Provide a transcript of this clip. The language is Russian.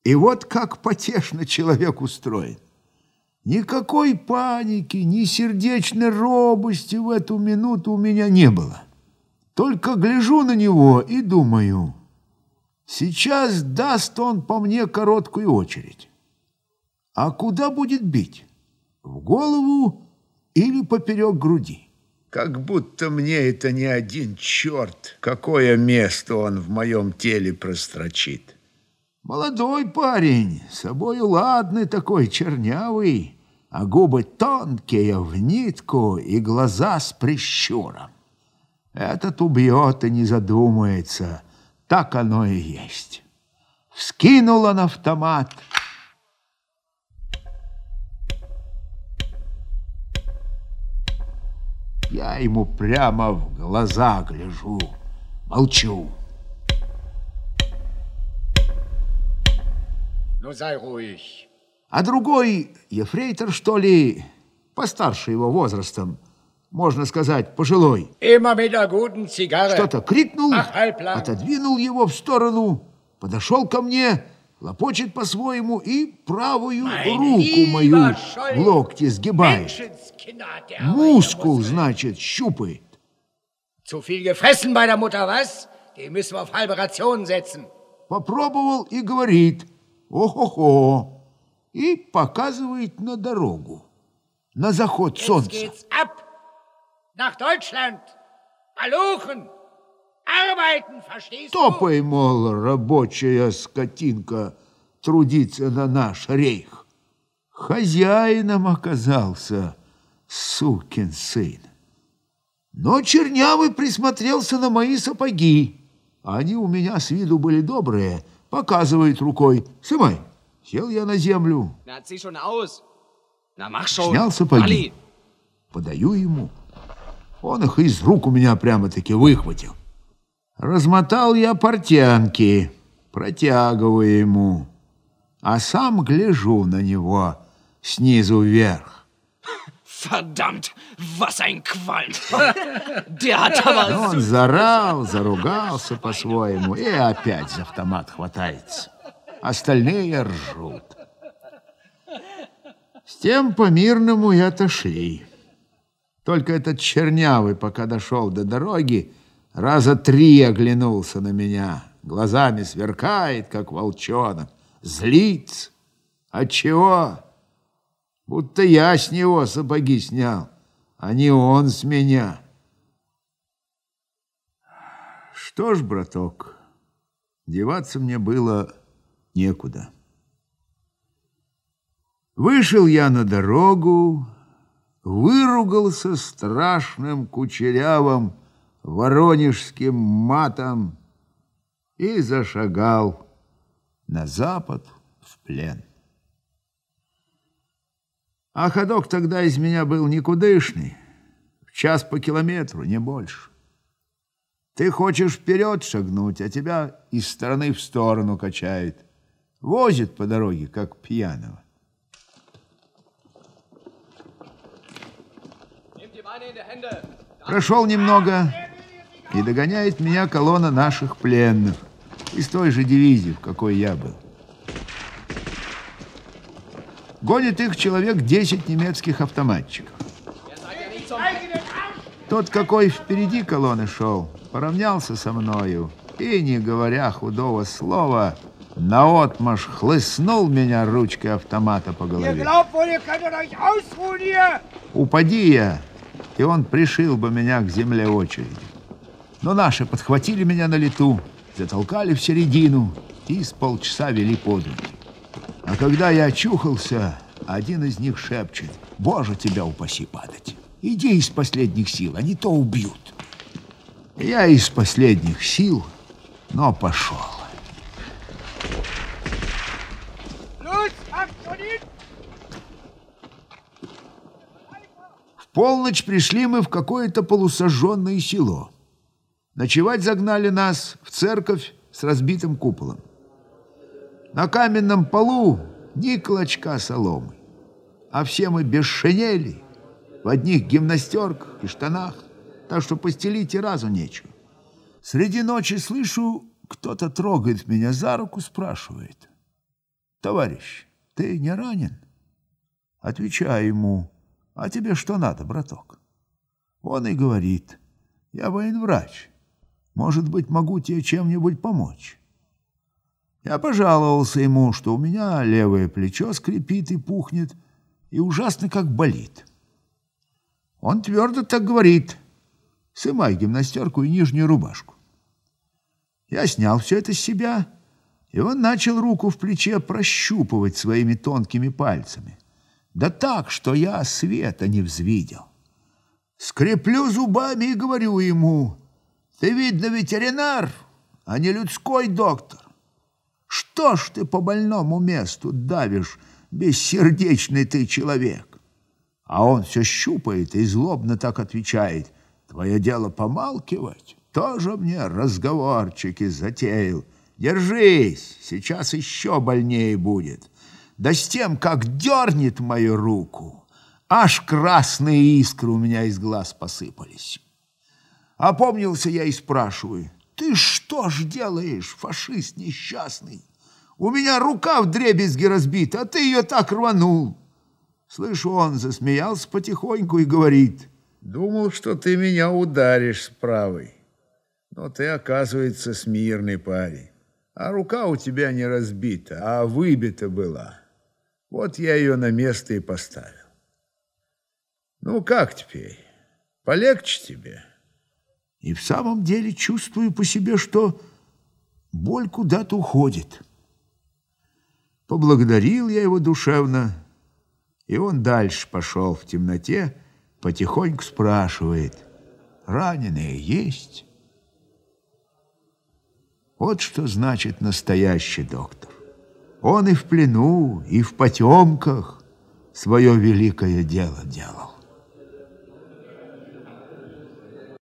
И вот как потешно человек устроен. Никакой паники, ни сердечной робости в эту минуту у меня не было. Только гляжу на него и думаю, сейчас даст он по мне короткую очередь. А куда будет бить? В голову или поперек груди? Как будто мне это не один черт, какое место он в моем теле прострочит. Молодой парень, собою ладный такой, чернявый, а губы тонкие в нитку и глаза с прищуром. Этот убьет и не задумается, так оно и есть. Вскинул он автомат. Я ему прямо в глаза гляжу, молчу. Ну, sei ruhig. А другой, ефрейтор, что ли, постарше его возрастом, можно сказать, пожилой, Immer mit der guten Zigarre. что-то крикнул, Ach, halblang. отодвинул его в сторону, подошел ко мне, лопочет по-своему и правую руку мою в локте сгибает. Menschenskinder hat der Мускул, значит, щупает. Zu viel gefressen bei der Mutter, was? Die müssen wir auf halbe Rationen setzen. Попробовал и говорит: «О-хо-хо!» и показывает на дорогу, на заход Jetzt солнца. geht's ab. Nach Deutschland. Maluchen. Arbeiten, verstehst du? Топай, мол, рабочая скотинка, трудиться на наш рейх. Хозяином оказался сукин сын. Но чернявый присмотрелся на мои сапоги. Они у меня с виду были добрые. Показывает рукой: «Сымай». Сел я на землю. Снял сапоги. Подаю ему. Он их из рук у меня прямо-таки выхватил. Размотал я портянки, протягиваю ему, а сам гляжу на него снизу вверх. Verdammt, was ein Qualm! Der hat aber... Он заорал, заругался по-своему и опять за автомат хватается. Остальные ржут. С тем по-мирному и отошли. Только этот чернявый, пока дошел до дороги, раза 3 оглянулся на меня, глазами сверкает, как волчонок, злится. Отчего? Будто я с него сапоги снял, а не он с меня. Что ж, браток, деваться мне было некуда. Вышел я на дорогу, выругался страшным кучерявым воронежским матом и зашагал на запад в плен. А ходок тогда из меня был никудышный, в час по километру, не больше. Ты хочешь вперед шагнуть, а тебя из стороны в сторону качает, возит по дороге, как пьяного. Прошел немного, и догоняет меня колонна наших пленных из той же дивизии, в какой я был. Гонит их человек 10 немецких автоматчиков. Тот, какой впереди колонны шел, поравнялся со мною и, не говоря худого слова, наотмашь хлыстнул меня ручкой автомата по голове. Упади я, и он пришил бы меня к земле очередью. Но наши подхватили меня на лету, затолкали в середину и с полчаса вели под руки. А когда я очухался, один из них шепчет: «Боже, тебя упаси падать! Иди из последних сил, а не то убьют». Я из последних сил, но пошел. В полночь пришли мы в какое-то полусожженное село. Ночевать загнали нас в церковь с разбитым куполом. На каменном полу ни клочка соломы, а все мы без шинелей, в одних гимнастерках и штанах, так что постелить и разу нечего. Среди ночи слышу, кто-то трогает меня за руку, спрашивает: товарищ, ты не ранен? Отвечаю ему: а тебе что надо, браток? Он и говорит: я военврач. Может быть, могу тебе чем-нибудь помочь. Я пожаловался ему, что у меня левое плечо скрипит и пухнет, и ужасно как болит. Он твердо так говорит: сымай гимнастерку и нижнюю рубашку. Я снял все это с себя, и он начал руку в плече прощупывать своими тонкими пальцами. Да так, что я света не взвидел. Скреплю зубами и говорю ему: ты, видно, ветеринар, а не людской доктор. Что ж ты по больному месту давишь, бессердечный ты человек? А он все щупает и злобно так отвечает: твое дело помалкивать, тоже мне разговорчики затеял. Держись, сейчас еще больнее будет. Да с тем, как дернет мою руку, аж красные искры у меня из глаз посыпались. Опомнился я и спрашиваю: ты что ж делаешь, фашист несчастный? У меня рука вдребезги разбита, а ты ее так рванул. Слышу, он засмеялся потихоньку и говорит: думал, что ты меня ударишь с правой, но ты, оказывается, смирный парень. А рука у тебя не разбита, а выбита была. Вот я ее на место и поставил. Ну, как теперь? Полегче тебе? И в самом деле чувствую по себе, что боль куда-то уходит. Поблагодарил я его душевно, и он дальше пошел в темноте, потихоньку спрашивает: раненые есть? Вот что значит настоящий доктор. Он и в плену, и в потемках свое великое дело делал.